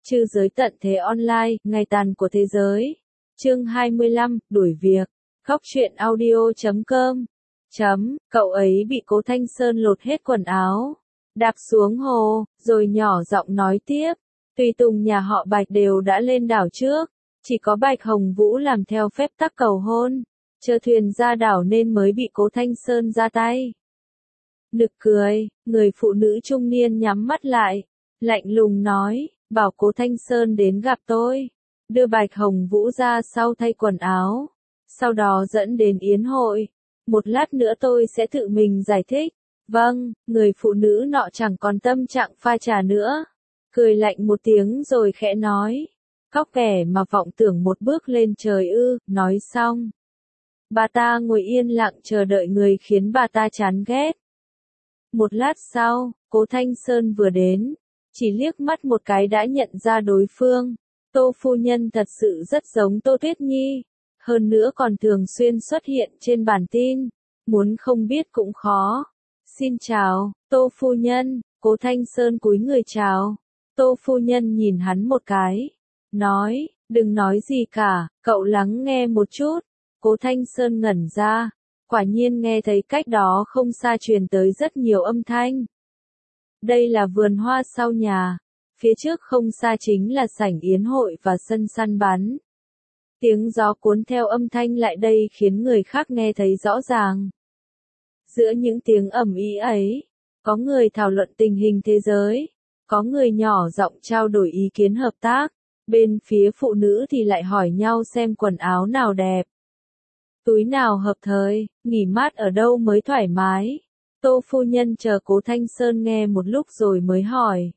Trư giới tận thế online, ngày tàn của thế giới. Chương 25, đuổi việc. Khóc chuyện audio.com. Cậu ấy bị Cố Thanh Sơn lột hết quần áo, đạp xuống hồ, rồi nhỏ giọng nói tiếp. Tùy tùng nhà họ Bạch đều đã lên đảo trước, chỉ có Bạch Hồng Vũ làm theo phép tắc cầu hôn, chờ thuyền ra đảo nên mới bị Cố Thanh Sơn ra tay. Nực cười, người phụ nữ trung niên nhắm mắt lại, lạnh lùng nói, bảo Cố Thanh Sơn đến gặp tôi, đưa Bạch Hồng Vũ ra sau thay quần áo, sau đó dẫn đến yến hội, một lát nữa tôi sẽ tự mình giải thích. Vâng, người phụ nữ nọ chẳng còn tâm trạng pha trà nữa, cười lạnh một tiếng rồi khẽ nói, cóc ghẻ mà vọng tưởng một bước lên trời ư. Nói xong, bà ta ngồi yên lặng chờ đợi người khiến bà ta chán ghét. Một lát sau, Cố Thanh Sơn vừa đến, chỉ liếc mắt một cái đã nhận ra đối phương. Tô phu nhân thật sự rất giống Tô Tuyết Nhi, hơn nữa còn thường xuyên xuất hiện trên bản tin, muốn không biết cũng khó. Xin chào, Tô phu nhân. Cố Thanh Sơn cúi người chào. Tô phu nhân nhìn hắn một cái, nói, đừng nói gì cả, cậu lắng nghe một chút. Cố Thanh Sơn ngẩn ra, quả nhiên nghe thấy cách đó không xa truyền tới rất nhiều âm thanh. Đây là vườn hoa sau nhà, phía trước không xa chính là sảnh yến hội và sân săn bắn. Tiếng gió cuốn theo âm thanh lại đây khiến người khác nghe thấy rõ ràng. Giữa những tiếng ầm ĩ ấy, có người thảo luận tình hình thế giới, có người nhỏ giọng trao đổi ý kiến hợp tác, bên phía phụ nữ thì lại hỏi nhau xem quần áo nào đẹp, túi nào hợp thời, nghỉ mát ở đâu mới thoải mái. Tô phu nhân chờ Cố Thanh Sơn nghe một lúc rồi mới hỏi.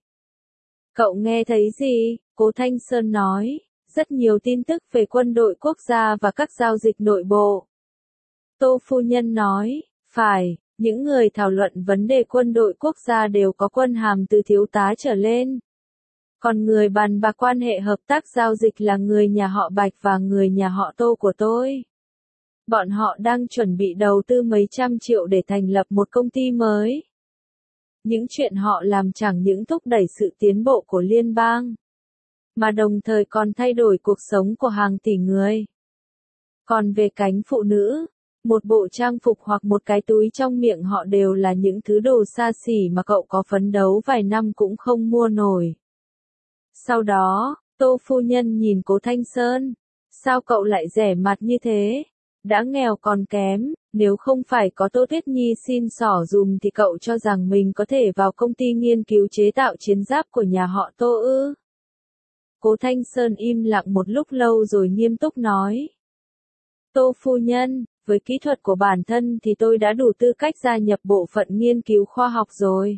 Cậu nghe thấy gì? Cố Thanh Sơn nói, rất nhiều tin tức về quân đội quốc gia và các giao dịch nội bộ. Tô phu nhân nói, phải, những người thảo luận vấn đề quân đội quốc gia đều có quân hàm từ thiếu tá trở lên. Còn người bàn bạc quan hệ hợp tác giao dịch là người nhà họ Bạch và người nhà họ Tô của tôi. Bọn họ đang chuẩn bị đầu tư mấy trăm triệu để thành lập một công ty mới. Những chuyện họ làm chẳng những thúc đẩy sự tiến bộ của liên bang, mà đồng thời còn thay đổi cuộc sống của hàng tỷ người. Còn về cánh phụ nữ, một bộ trang phục hoặc một cái túi trong miệng họ đều là những thứ đồ xa xỉ mà cậu có phấn đấu vài năm cũng không mua nổi. Sau đó, Tô phu nhân nhìn Cố Thanh Sơn, sao cậu lại rẻ mặt như thế? Đã nghèo còn kém, nếu không phải có Tô Tuyết Nhi xin xỏ dùm thì cậu cho rằng mình có thể vào công ty nghiên cứu chế tạo chiến giáp của nhà họ Tô ư? Cố Thanh Sơn im lặng một lúc lâu rồi nghiêm túc nói. Tô phu nhân, với kỹ thuật của bản thân thì tôi đã đủ tư cách gia nhập bộ phận nghiên cứu khoa học rồi.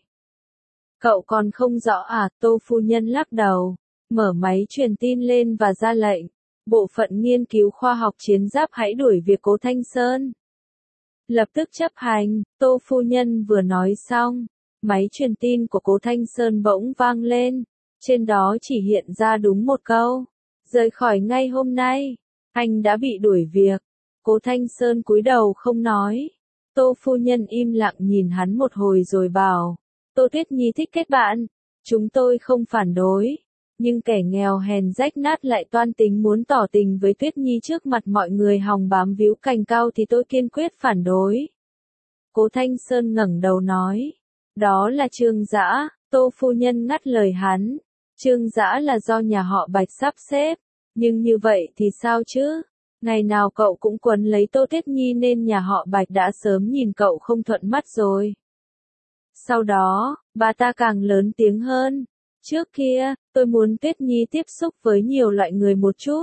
Cậu còn không rõ à? Tô phu nhân lắc đầu, mở máy truyền tin lên và ra lệnh. Bộ phận nghiên cứu khoa học chiến giáp hãy đuổi việc Cố Thanh Sơn. Lập tức chấp hành. Tô phu nhân vừa nói xong, máy truyền tin của Cố Thanh Sơn bỗng vang lên. Trên đó chỉ hiện ra đúng một câu. Rời khỏi ngay hôm nay. Anh đã bị đuổi việc. Cố Thanh Sơn cúi đầu không nói. Tô phu nhân im lặng nhìn hắn một hồi rồi bảo. Tô Tuyết Nhi thích kết bạn. Chúng tôi không phản đối. Nhưng kẻ nghèo hèn rách nát lại toan tính muốn tỏ tình với Tuyết Nhi trước mặt mọi người hòng bám víu cành cao thì tôi kiên quyết phản đối. Cố Thanh Sơn ngẩng đầu nói. Đó là Trương Dã. Tô phu nhân ngắt lời hắn. Trương Dã là do nhà họ Bạch sắp xếp. Nhưng như vậy thì sao chứ? Ngày nào cậu cũng quấn lấy Tô Tuyết Nhi nên nhà họ Bạch đã sớm nhìn cậu không thuận mắt rồi. Sau đó, bà ta càng lớn tiếng hơn. Trước kia, tôi muốn Tuyết Nhi tiếp xúc với nhiều loại người một chút.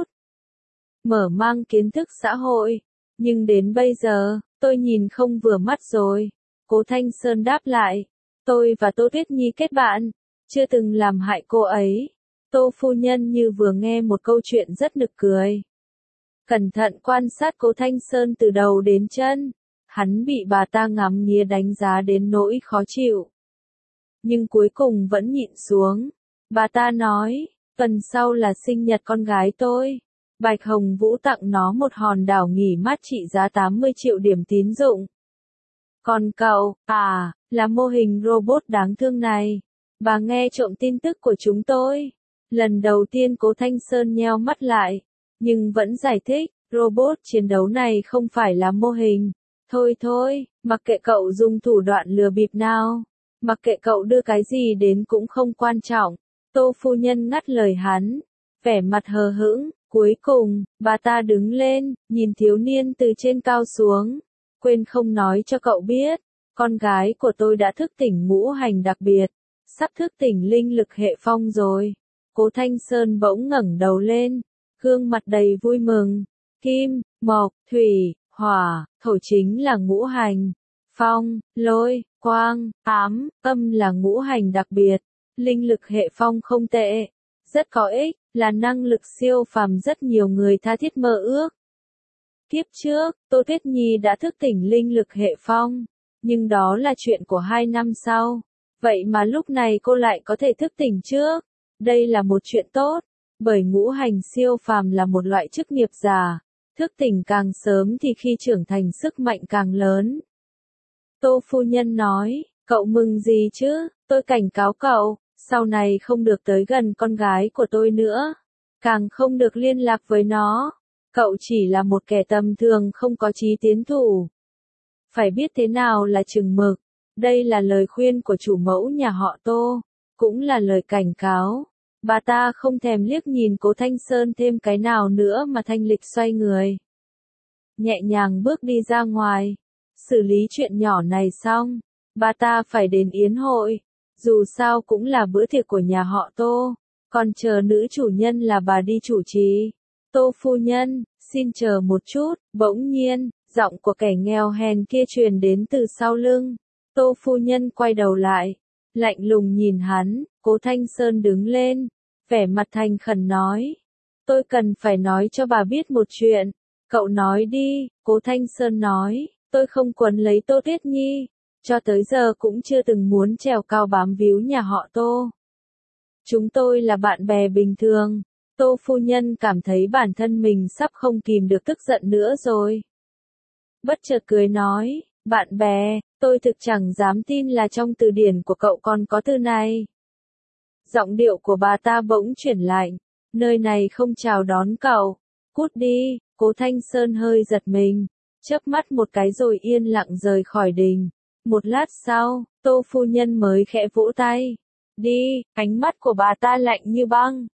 Mở mang kiến thức xã hội. Nhưng đến bây giờ, tôi nhìn không vừa mắt rồi. Cố Thanh Sơn đáp lại. Tôi và Tô Tuyết Nhi kết bạn. Chưa từng làm hại cô ấy. Tô phu nhân như vừa nghe một câu chuyện rất nực cười. Cẩn thận quan sát Cố Thanh Sơn từ đầu đến chân. Hắn bị bà ta ngắm nghía đánh giá đến nỗi khó chịu. Nhưng cuối cùng vẫn nhịn xuống. Bà ta nói, tuần sau là sinh nhật con gái tôi. Bạch Hồng Vũ tặng nó một hòn đảo nghỉ mát trị giá 80 triệu điểm tín dụng. Còn cậu, là mô hình robot đáng thương này. Bà nghe trộm tin tức của chúng tôi. Lần đầu tiên Cố Thanh Sơn nheo mắt lại, nhưng vẫn giải thích, robot chiến đấu này không phải là mô hình. Thôi thôi, mặc kệ cậu dùng thủ đoạn lừa bịp nào, mặc kệ cậu đưa cái gì đến cũng không quan trọng. Tô phu nhân ngắt lời hắn, vẻ mặt hờ hững, cuối cùng, bà ta đứng lên, nhìn thiếu niên từ trên cao xuống. Quên không nói cho cậu biết, con gái của tôi đã thức tỉnh ngũ hành đặc biệt, sắp thức tỉnh linh lực hệ phong rồi. Cố Thanh Sơn bỗng ngẩng đầu lên, gương mặt đầy vui mừng. Kim, mộc, thủy, hỏa, thổ chính là ngũ hành. Phong, lôi, quang, ám, âm là ngũ hành đặc biệt. Linh lực hệ phong không tệ, rất có ích, là năng lực siêu phàm rất nhiều người tha thiết mơ ước. Kiếp trước, Tô Tuyết Nhi đã thức tỉnh linh lực hệ phong, nhưng đó là chuyện của 2 năm sau. Vậy mà lúc này cô lại có thể thức tỉnh trước. Đây là một chuyện tốt, bởi ngũ hành siêu phàm là một loại chức nghiệp giả. Thức tỉnh càng sớm thì khi trưởng thành sức mạnh càng lớn. Tô phu nhân nói, cậu mừng gì chứ, tôi cảnh cáo cậu, sau này không được tới gần con gái của tôi nữa, càng không được liên lạc với nó. Cậu chỉ là một kẻ tầm thường không có chí tiến thủ. Phải biết thế nào là chừng mực. Đây là lời khuyên của chủ mẫu nhà họ Tô, cũng là lời cảnh cáo. Bà ta không thèm liếc nhìn Cố Thanh Sơn thêm cái nào nữa mà thanh lịch xoay người. Nhẹ nhàng bước đi ra ngoài. Xử lý chuyện nhỏ này xong, bà ta phải đến yến hội. Dù sao cũng là bữa tiệc của nhà họ Tô, còn chờ nữ chủ nhân là bà đi chủ trì. Tô phu nhân, xin chờ một chút, bỗng nhiên, giọng của kẻ nghèo hèn kia truyền đến từ sau lưng. Tô phu nhân quay đầu lại, lạnh lùng nhìn hắn. Cố Thanh Sơn đứng lên, vẻ mặt thành khẩn nói. Tôi cần phải nói cho bà biết một chuyện. Cậu nói đi, Cố Thanh Sơn nói, tôi không quấn lấy Tô Tuyết Nhi, cho tới giờ cũng chưa từng muốn trèo cao bám víu nhà họ Tô. Chúng tôi là bạn bè bình thường. Tô phu nhân cảm thấy bản thân mình sắp không kìm được tức giận nữa rồi. Bất chợt cười nói, bạn bè, tôi thực chẳng dám tin là trong từ điển của cậu còn có từ này. Giọng điệu của bà ta bỗng chuyển lạnh, nơi này không chào đón cậu, cút đi. Cố Thanh Sơn hơi giật mình, chớp mắt một cái rồi yên lặng rời khỏi đình. Một lát sau, Tô phu nhân mới khẽ vỗ tay. Đi, ánh mắt của bà ta lạnh như băng.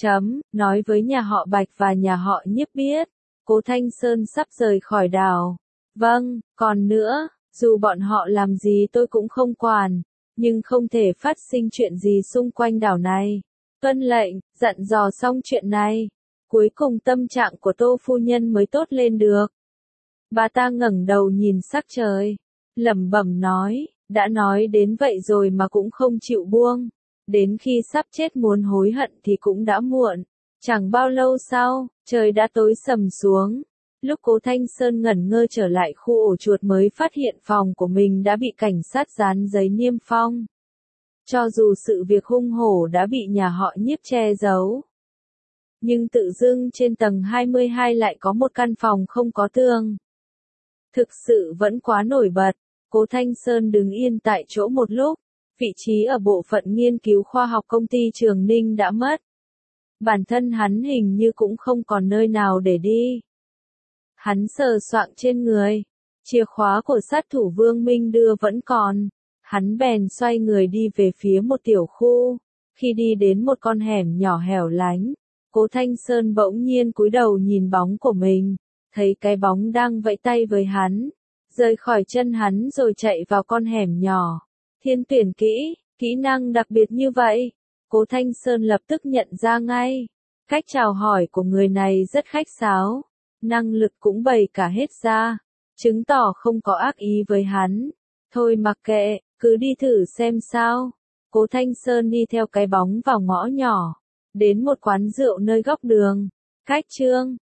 Nói với nhà họ Bạch và nhà họ Nhiếp biết, Cố Thanh Sơn sắp rời khỏi đảo. Vâng, còn nữa, dù bọn họ làm gì tôi cũng không quản, nhưng không thể phát sinh chuyện gì xung quanh đảo này. Tuân lệnh, dặn dò xong chuyện này. Cuối cùng tâm trạng của Tô phu nhân mới tốt lên được. Bà ta ngẩng đầu nhìn sắc trời, lẩm bẩm nói, đã nói đến vậy rồi mà cũng không chịu buông. Đến khi sắp chết muốn hối hận thì cũng đã muộn. Chẳng bao lâu sau, trời đã tối sầm xuống. Lúc Cố Thanh Sơn ngẩn ngơ trở lại khu ổ chuột mới phát hiện phòng của mình đã bị cảnh sát dán giấy niêm phong. Cho dù sự việc hung hổ đã bị nhà họ Nhiếp che giấu, nhưng tự dưng trên tầng 22 lại có một căn phòng không có tường. Thực sự vẫn quá nổi bật. Cố Thanh Sơn đứng yên tại chỗ một lúc. Vị trí ở bộ phận nghiên cứu khoa học công ty Trường Ninh đã mất. Bản thân hắn hình như cũng không còn nơi nào để đi. Hắn sờ soạng trên người. Chìa khóa của sát thủ Vương Minh đưa vẫn còn. Hắn bèn xoay người đi về phía một tiểu khu. Khi đi đến một con hẻm nhỏ hẻo lánh, Cố Thanh Sơn bỗng nhiên cúi đầu nhìn bóng của mình. Thấy cái bóng đang vẫy tay với hắn. Rời khỏi chân hắn rồi chạy vào con hẻm nhỏ. Thiên tuyển kỹ năng đặc biệt như vậy. Cố Thanh Sơn lập tức nhận ra ngay. Cách chào hỏi của người này rất khách sáo. Năng lực cũng bày cả hết ra. Chứng tỏ không có ác ý với hắn. Thôi mặc kệ, cứ đi thử xem sao. Cố Thanh Sơn đi theo cái bóng vào ngõ nhỏ. Đến một quán rượu nơi góc đường. Khách trương,